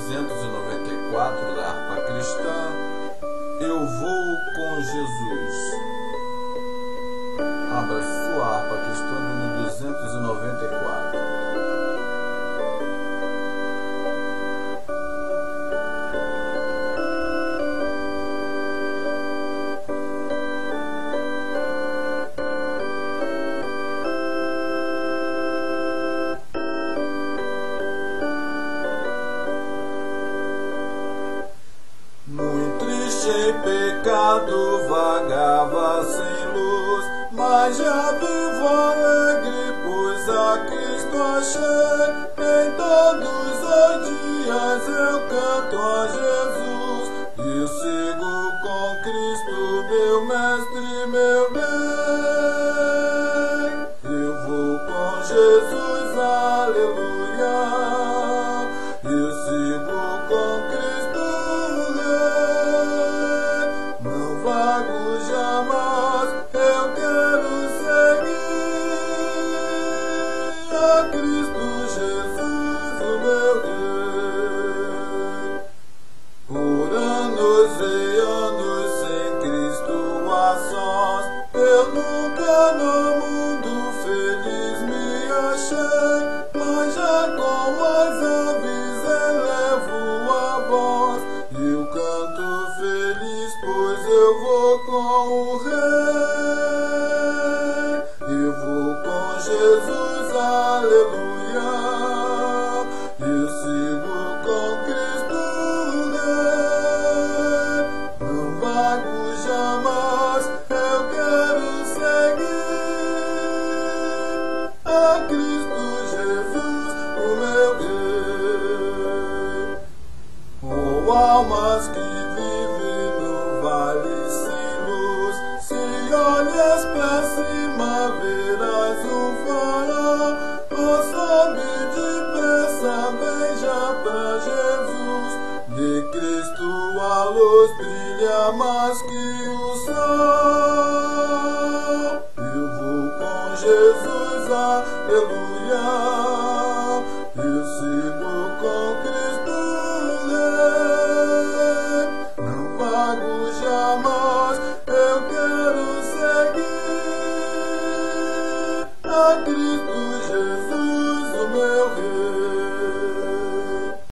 294 da harpa cristã, Eu Vou com Jesus. Abra sua harpa cristã número 294. Muito triste em pecado, vagava sem luz, mas já vivo alegre, pois a Cristo achei. Em todos os dias eu canto a Jesus, e sigo com Cristo, meu mestre, meu bem. Eu vou com Jesus, aleluia, eu sigo com Cristo, jamais eu quero seguir a Cristo Jesus, o meu Rei. Por anos e anos sem Cristo a sós, eu nunca no mundo feliz me achei, mas já com as aves elevo a voz, eu canto feliz, pois eu vou com o Rei, eu vou com Jesus, aleluia, eu sigo com Cristo Rei, não vago jamais, eu quero seguir a Cristo Jesus, o meu Rei. Oh, almas que